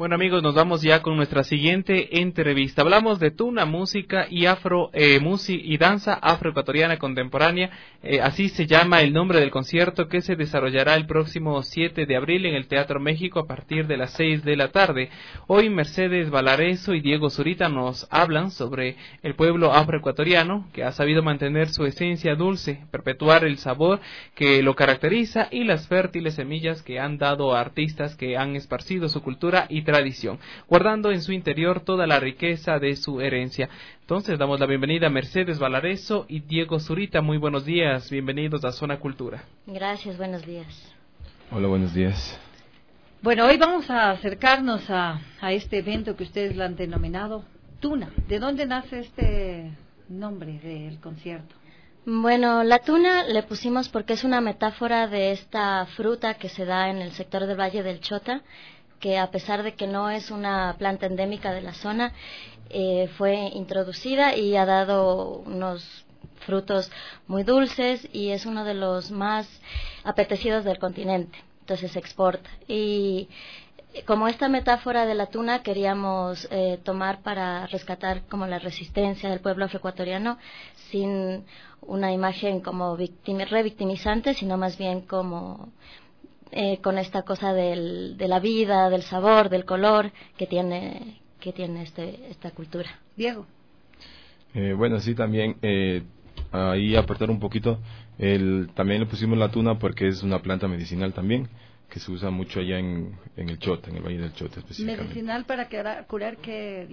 Bueno amigos, nos vamos ya con nuestra siguiente entrevista. Hablamos de tuna, música y y danza afroecuatoriana contemporánea. Así se llama el nombre del concierto que se desarrollará el próximo 7 de abril en el Teatro México a partir de las 6 de la tarde. Hoy Mercedes Valareso y Diego Zurita nos hablan sobre el pueblo afroecuatoriano que ha sabido mantener su esencia dulce, perpetuar el sabor que lo caracteriza y las fértiles semillas que han dado a artistas que han esparcido su cultura y tradición, guardando en su interior toda la riqueza de su herencia. Entonces damos la bienvenida a Mercedes Valareso y Diego Zurita. Muy buenos días, bienvenidos a Zona Cultura. Gracias, buenos días. Hola, buenos días. Bueno, hoy vamos a acercarnos a este evento que ustedes lo han denominado Tuna. ¿De dónde nace este nombre del concierto? Bueno, la tuna le pusimos porque es una metáfora de esta fruta que se da en el sector del Valle del Chota, que a pesar de que no es una planta endémica de la zona, fue introducida y ha dado unos frutos muy dulces y es uno de los más apetecidos del continente, entonces se exporta. Y como esta metáfora de la tuna queríamos tomar para rescatar como la resistencia del pueblo afroecuatoriano sin una imagen como revictimizante, sino más bien como con esta cosa de la vida, del sabor, del color que tiene esta cultura. Diego. Bueno, sí, también ahí aportar un poquito, también le pusimos la tuna porque es una planta medicinal también, que se usa mucho allá en el Chota, en el Valle del Chota específicamente. ¿Medicinal para curar qué?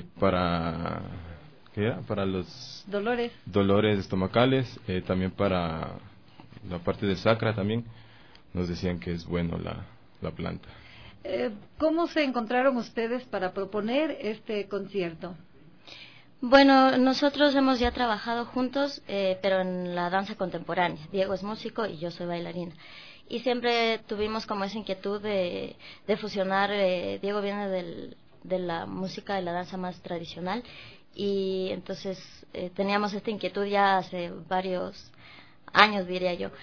¿Qué era? Para los dolores estomacales, también para la parte del sacra también. Nos decían que es bueno la planta. ¿Cómo se encontraron ustedes para proponer este concierto? Bueno, nosotros hemos ya trabajado juntos, pero en la danza contemporánea. Diego es músico y yo soy bailarina. Y siempre tuvimos como esa inquietud de fusionar. Diego viene de la música y la danza más tradicional. Y entonces teníamos esta inquietud ya hace varios años, diría yo.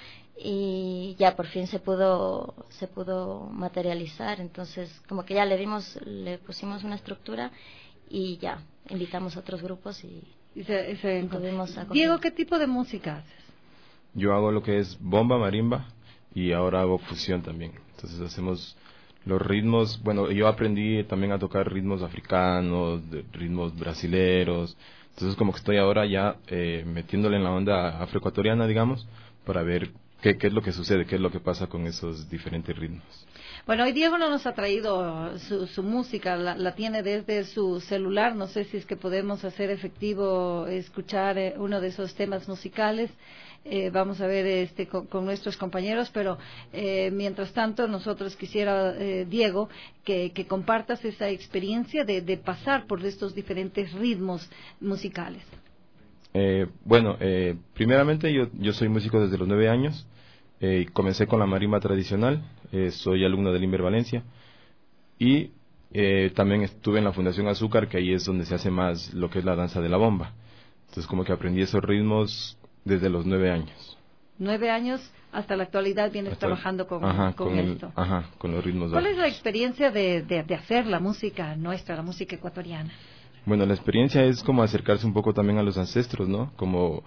Y ya por fin se pudo materializar, entonces como que ya le pusimos una estructura y ya invitamos a otros grupos y tuvimos a Diego, ¿qué tipo de música haces? Yo hago lo que es bomba, marimba y ahora hago fusión también. Entonces hacemos los ritmos, bueno, yo aprendí también a tocar ritmos africanos, ritmos brasileros, entonces como que estoy ahora ya metiéndole en la onda afroecuatoriana, digamos, para ver qué es lo que sucede, qué es lo que pasa con esos diferentes ritmos. Bueno, hoy Diego no nos ha traído su música, la tiene desde su celular, no sé si es que podemos hacer efectivo escuchar uno de esos temas musicales. Vamos a ver con nuestros compañeros, pero mientras tanto nosotros quisiera, Diego, que compartas esa experiencia de pasar por estos diferentes ritmos musicales. Bueno, primeramente yo soy músico desde los 9 años, comencé con la marimba tradicional, soy alumno del Inver Valencia y también estuve en la Fundación Azúcar, que ahí es donde se hace más lo que es la danza de la bomba. Entonces como que aprendí esos ritmos desde los 9 años. 9 años hasta la actualidad vienes trabajando con esto. Con los ritmos. ¿Cuál es la experiencia de hacer la música nuestra, la música ecuatoriana? Bueno, la experiencia es como acercarse un poco también a los ancestros, ¿no? Como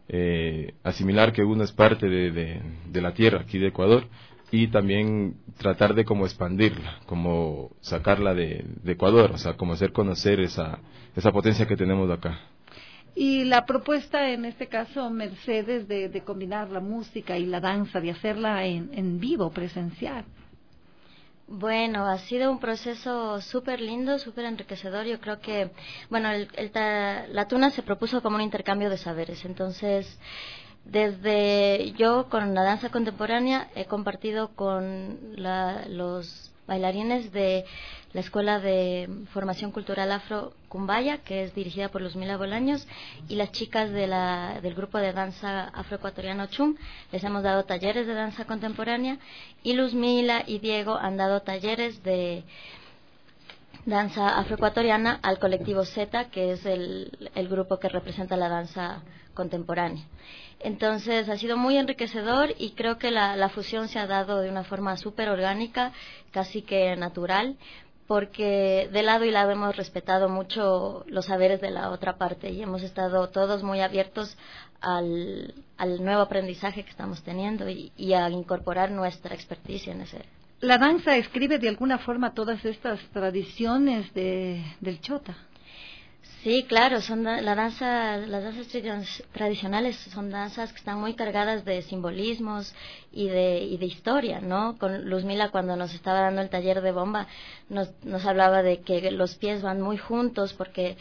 asimilar que uno es parte de la tierra aquí de Ecuador y también tratar de como expandirla, como sacarla de Ecuador, o sea, como hacer conocer esa potencia que tenemos de acá. Y la propuesta en este caso, Mercedes, de combinar la música y la danza, de hacerla en vivo, presencial. Bueno, ha sido un proceso súper lindo, súper enriquecedor. Yo creo que, bueno, la tuna se propuso como un intercambio de saberes. Entonces, desde yo con la danza contemporánea he compartido con los bailarines de la Escuela de Formación Cultural Afro Cumbaya, que es dirigida por Luzmila Bolaños, y las chicas del grupo de danza afroecuatoriano Chum. Les hemos dado talleres de danza contemporánea y Luzmila y Diego han dado talleres de danza afroecuatoriana al colectivo Z, que es el grupo que representa la danza contemporánea. Entonces ha sido muy enriquecedor y creo que la fusión se ha dado de una forma súper orgánica, casi que natural, porque de lado y lado hemos respetado mucho los saberes de la otra parte y hemos estado todos muy abiertos al nuevo aprendizaje que estamos teniendo y a incorporar nuestra experticia en ese. ¿La danza escribe de alguna forma todas estas tradiciones del Chota? Sí, claro, las danzas tradicionales son danzas que están muy cargadas de simbolismos y de historia, ¿no? Con Luzmila, cuando nos estaba dando el taller de bomba, nos hablaba de que los pies van muy juntos porque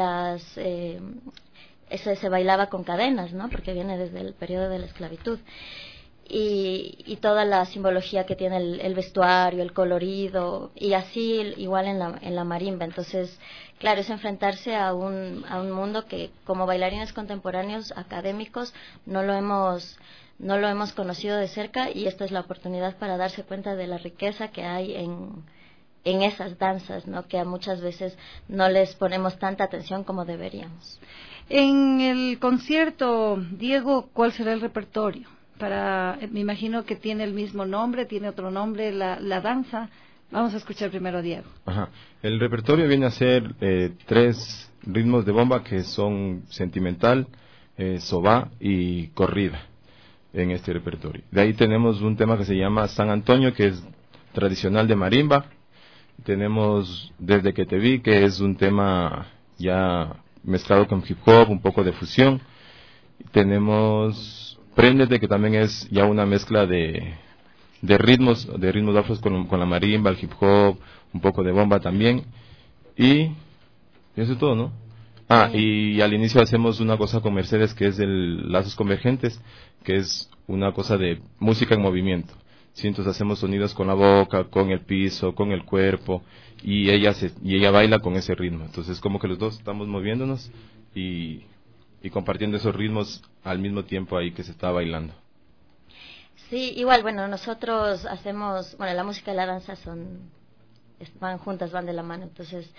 se bailaba con cadenas, ¿no? Porque viene desde el periodo de la esclavitud. Y toda la simbología que tiene el vestuario, el colorido, y así igual en la marimba. Entonces, claro, es enfrentarse a un mundo que como bailarines contemporáneos académicos no lo hemos conocido de cerca, y esta es la oportunidad para darse cuenta de la riqueza que hay en esas danzas, ¿no? Que a muchas veces no les ponemos tanta atención como deberíamos. En el concierto, Diego, ¿cuál será el repertorio? Me imagino que tiene el mismo nombre, tiene otro nombre la danza. Vamos a escuchar primero a Diego. Ajá. El repertorio viene a ser 3 ritmos de bomba que son sentimental, sobá y corrida en este repertorio. De ahí tenemos un tema que se llama San Antonio, que es tradicional de marimba. Tenemos Desde que te vi, que es un tema ya mezclado con hip hop, un poco de fusión. Tenemos Préndete, que también es ya una mezcla de ritmos afros con la marimba, el hip hop, un poco de bomba también. Y eso es todo, ¿no? Y al inicio hacemos una cosa con Mercedes, que es el Lazos Convergentes, que es una cosa de música en movimiento. ¿Sí? Entonces hacemos sonidos con la boca, con el piso, con el cuerpo, y ella baila con ese ritmo. Entonces como que los dos estamos moviéndonos y compartiendo esos ritmos al mismo tiempo ahí que se está bailando. Sí, igual, bueno, nosotros hacemos, la música y la danza van juntas, van de la mano. Entonces,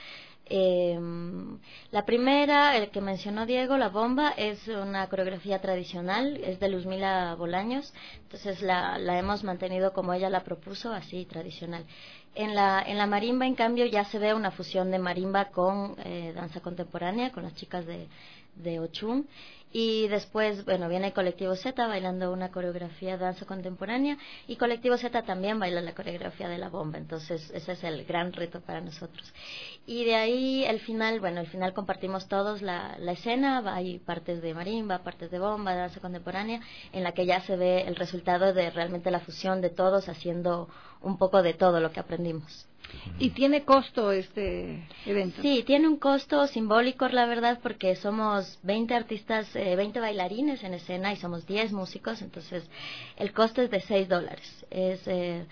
la primera, el que mencionó Diego, la bomba, es una coreografía tradicional, es de Luzmila Bolaños. Entonces la hemos mantenido como ella la propuso, así tradicional. En la marimba, en cambio, ya se ve una fusión de marimba con danza contemporánea, con las chicas de Ochum. Y después, viene Colectivo Z bailando una coreografía de danza contemporánea, y Colectivo Z también baila la coreografía de la bomba. Entonces ese es el gran reto para nosotros. Y de ahí al final compartimos todos la escena. Hay partes de marimba, partes de bomba, de danza contemporánea, en la que ya se ve el resultado de realmente la fusión de todos, haciendo un poco de todo lo que aprendimos. ¿Y tiene costo este evento? Sí, tiene un costo simbólico, la verdad, porque somos 20 artistas, 20 bailarines en escena, y somos 10 músicos. Entonces el costo es de $6. Es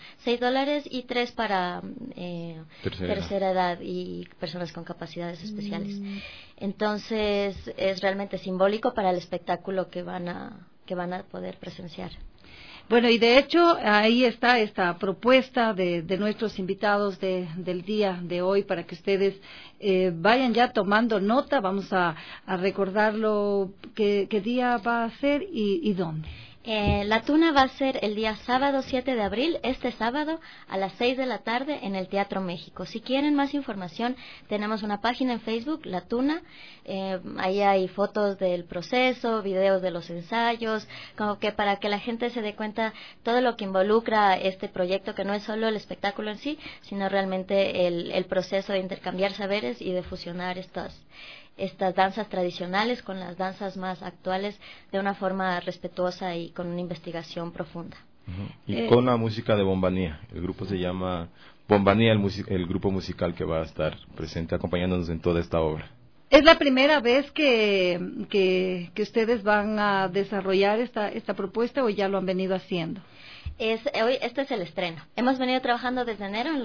$6 y 3 para tercera edad y personas con capacidades especiales. Entonces es realmente simbólico para el espectáculo que van a poder presenciar. Bueno, y de hecho ahí está esta propuesta de nuestros invitados del día de hoy, para que ustedes vayan ya tomando nota. Vamos a recordarlo qué día va a ser y dónde. La Tuna va a ser el día sábado 7 de abril, este sábado a las 6 de la tarde en el Teatro México. Si quieren más información, tenemos una página en Facebook, La Tuna. Ahí hay fotos del proceso, videos de los ensayos, como que para que la gente se dé cuenta todo lo que involucra este proyecto, que no es solo el espectáculo en sí, sino realmente el proceso de intercambiar saberes y de fusionar estas danzas tradicionales con las danzas más actuales de una forma respetuosa y con una investigación profunda. Y con la música de Bombanía. El grupo se llama Bombanía, el grupo musical que va a estar presente acompañándonos en toda esta obra. ¿Es la primera vez que ustedes van a desarrollar esta propuesta, o ya lo han venido haciendo? Este es el estreno. Hemos venido trabajando desde enero en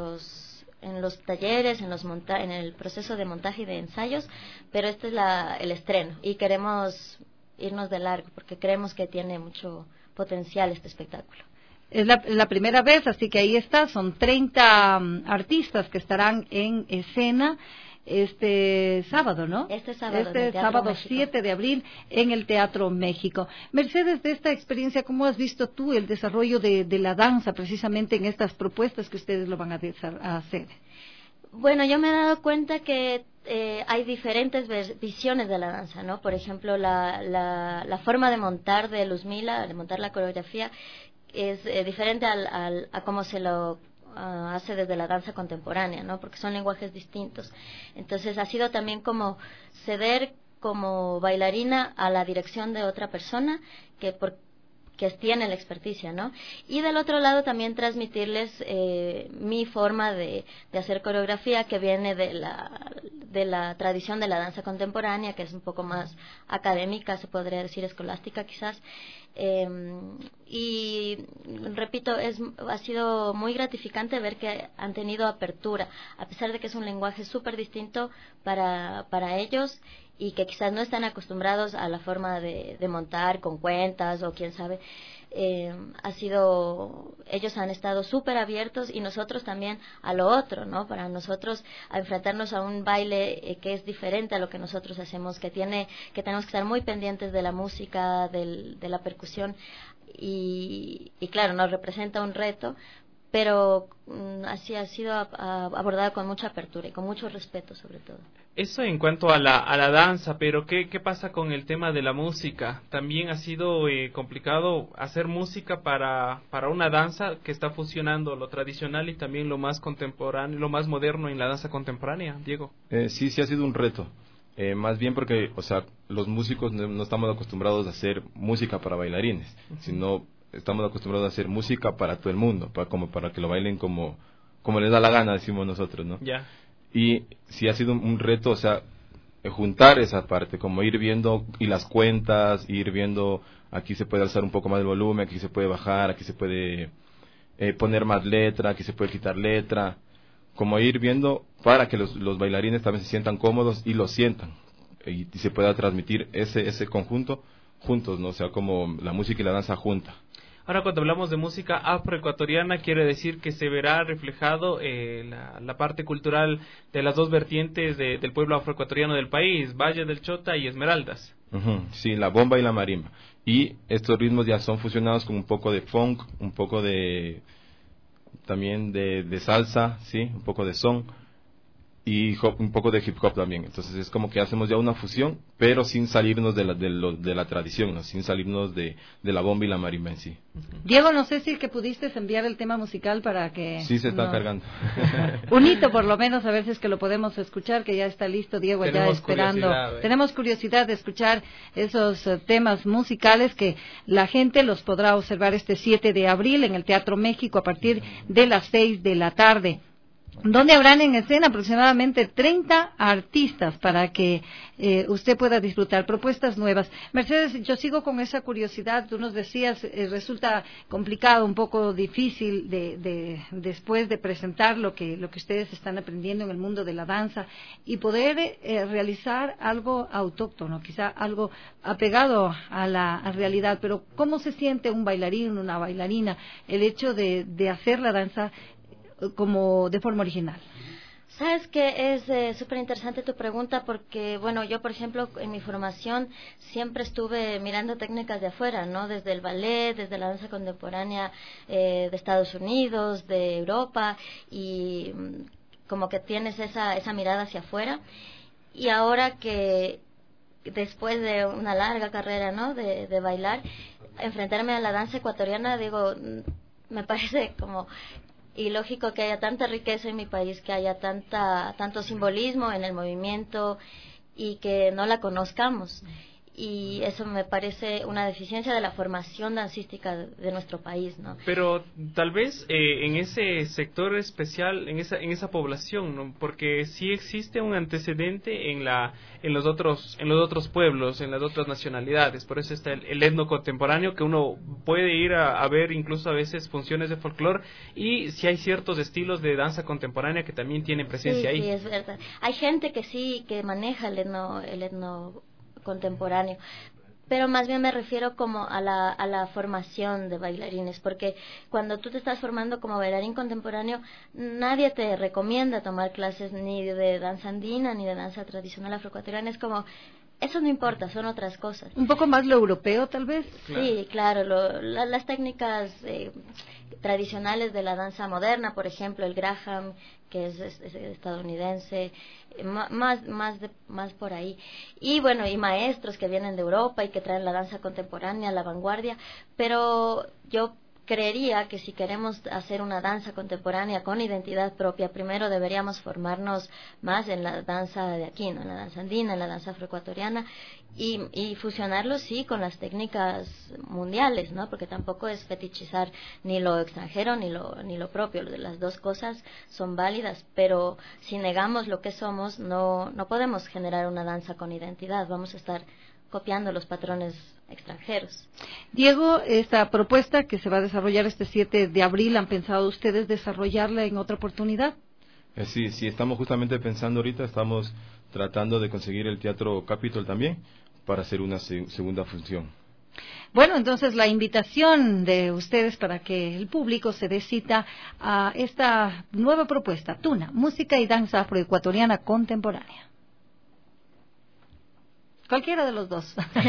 los talleres, en el proceso de montaje y de ensayos, pero este es el estreno, y queremos irnos de largo porque creemos que tiene mucho potencial este espectáculo. Es la primera vez, así que ahí está, son 30 artistas que estarán en escena este sábado, ¿no? Este sábado. Este sábado 7 de abril en el Teatro México. Mercedes, de esta experiencia, ¿cómo has visto tú el desarrollo de la danza precisamente en estas propuestas que ustedes lo van a hacer? Bueno, yo me he dado cuenta que hay diferentes visiones de la danza, ¿no? Por ejemplo, la forma de montar de Luzmila, de montar la coreografía, es diferente a cómo se lo hace desde la danza contemporánea, ¿no? Porque son lenguajes distintos. Entonces ha sido también como ceder como bailarina a la dirección de otra persona que tiene la experticia, ¿no? Y del otro lado también transmitirles mi forma de hacer coreografía, que viene de la tradición de la danza contemporánea, que es un poco más académica, se podría decir escolástica quizás. Y repito, ha sido muy gratificante ver que han tenido apertura, a pesar de que es un lenguaje súper distinto para ellos, y que quizás no están acostumbrados a la forma de montar con cuentas o quién sabe. Ellos han estado súper abiertos, y nosotros también a lo otro, ¿no? Para nosotros, a enfrentarnos a un baile que es diferente a lo que nosotros hacemos, que tenemos que estar muy pendientes de la música, de la percusión, y claro, nos representa un reto, pero así ha sido abordada con mucha apertura y con mucho respeto, sobre todo. Eso en cuanto a la danza, pero ¿qué pasa con el tema de la música? También ha sido complicado hacer música para una danza que está fusionando lo tradicional y también lo más contemporáneo, lo más moderno en la danza contemporánea, Diego. Sí ha sido un reto. Más bien porque, o sea, los músicos no estamos acostumbrados a hacer música para bailarines, sino estamos acostumbrados a hacer música para todo el mundo, para que lo bailen como les da la gana, decimos nosotros, ¿no? Ya. Y sí ha sido un reto, o sea, juntar esa parte, como ir viendo y las cuentas, ir viendo, aquí se puede alzar un poco más el volumen, aquí se puede bajar, aquí se puede poner más letra, aquí se puede quitar letra, como ir viendo para que los bailarines también se sientan cómodos y lo sientan, y se pueda transmitir ese conjunto juntos, ¿no? O sea, como la música y la danza junta. Ahora, cuando hablamos de música afroecuatoriana, quiere decir que se verá reflejado la parte cultural de las dos vertientes del pueblo afroecuatoriano del país, Valle del Chota y Esmeraldas. Sí, la bomba y la marimba. Y estos ritmos ya son fusionados con un poco de funk, un poco también de salsa, sí, un poco de son, y un poco de hip hop también. Entonces es como que hacemos ya una fusión, pero sin salirnos de la tradición, ¿no? Sin salirnos de la bomba y la marimba en sí. Diego, no sé si es que pudiste enviar el tema musical para que... Sí, se está cargando. Un hito, por lo menos, a ver si es que lo podemos escuchar, que ya está listo, Diego, ya esperando. Tenemos curiosidad de escuchar esos temas musicales que la gente los podrá observar este 7 de abril en el Teatro México a partir de las 6 de la tarde. Donde habrán en escena aproximadamente 30 artistas para que usted pueda disfrutar propuestas nuevas. Mercedes, yo sigo con esa curiosidad. Tú nos decías, resulta complicado, un poco difícil después de presentar lo que ustedes están aprendiendo en el mundo de la danza y poder realizar algo autóctono, quizá algo apegado a la realidad. Pero ¿cómo se siente un bailarín, una bailarina, el hecho de hacer la danza como de forma original? Sabes que es súper interesante tu pregunta, porque bueno, yo por ejemplo en mi formación siempre estuve mirando técnicas de afuera, ¿no? Desde el ballet, desde la danza contemporánea de Estados Unidos, de Europa, y como que tienes esa mirada hacia afuera. Y ahora que después de una larga carrera, ¿no? de bailar, enfrentarme a la danza ecuatoriana, digo, me parece como ilógico que haya tanta riqueza en mi país, que haya tanto simbolismo en el movimiento y que no la conozcamos. Y eso me parece una deficiencia de la formación dancística de nuestro país, ¿no? Pero tal vez en ese sector especial, en esa población, ¿no? Porque sí existe un antecedente en los otros pueblos, en las otras nacionalidades. Por eso está el etno contemporáneo, que uno puede ir a ver incluso a veces funciones de folclore, y sí hay ciertos estilos de danza contemporánea que también tienen presencia ahí. Sí, es verdad. Hay gente que sí, que maneja el etno contemporáneo, pero más bien me refiero como a la formación de bailarines, porque cuando tú te estás formando como bailarín contemporáneo, nadie te recomienda tomar clases ni de danza andina ni de danza tradicional afroecuatoriana. Es como, eso no importa, son otras cosas. Un poco más lo europeo, tal vez. Sí, claro, las técnicas tradicionales de la danza moderna, por ejemplo, el Graham, que es estadounidense, más por ahí. Y bueno, y maestros que vienen de Europa y que traen la danza contemporánea, la vanguardia, pero yo creería que si queremos hacer una danza contemporánea con identidad propia, primero deberíamos formarnos más en la danza de aquí, ¿no? En la danza andina, en la danza afroecuatoriana, y fusionarlo, sí, con las técnicas mundiales, ¿no? Porque tampoco es fetichizar ni lo extranjero ni lo propio. Las dos cosas son válidas, pero si negamos lo que somos, no podemos generar una danza con identidad. Vamos a estar copiando los patrones extranjeros. Diego, esta propuesta que se va a desarrollar este 7 de abril, ¿han pensado ustedes desarrollarla en otra oportunidad? Sí, estamos justamente pensando ahorita, estamos tratando de conseguir el Teatro Capitol también para hacer una segunda función. Bueno, entonces la invitación de ustedes para que el público se dé cita a esta nueva propuesta, Tuna, música y danza afroecuatoriana contemporánea. Cualquiera de los dos.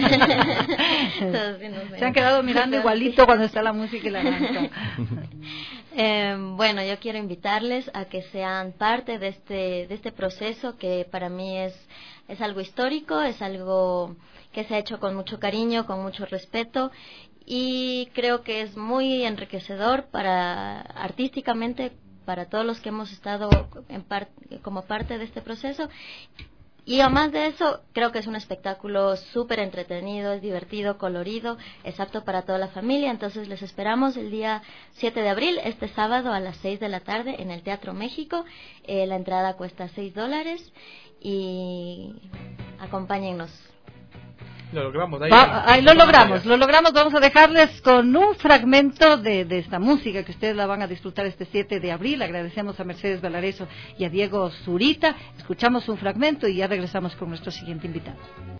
Se han quedado mirando igualito cuando está la música y la danza. Bueno, yo quiero invitarles a que sean parte de este proceso que para mí es algo histórico, es algo que se ha hecho con mucho cariño, con mucho respeto, y creo que es muy enriquecedor artísticamente para todos los que hemos estado como parte de este proceso. Y además de eso, creo que es un espectáculo súper entretenido, es divertido, colorido, es apto para toda la familia. Entonces les esperamos el día 7 de abril, este sábado a las 6 de la tarde en el Teatro México. La entrada cuesta $6 y acompáñennos. Lo logramos, lo logramos. Vamos a dejarles con un fragmento de esta música que ustedes la van a disfrutar este 7 de abril. Agradecemos a Mercedes Valareso y a Diego Zurita. Escuchamos un fragmento y ya regresamos con nuestro siguiente invitado.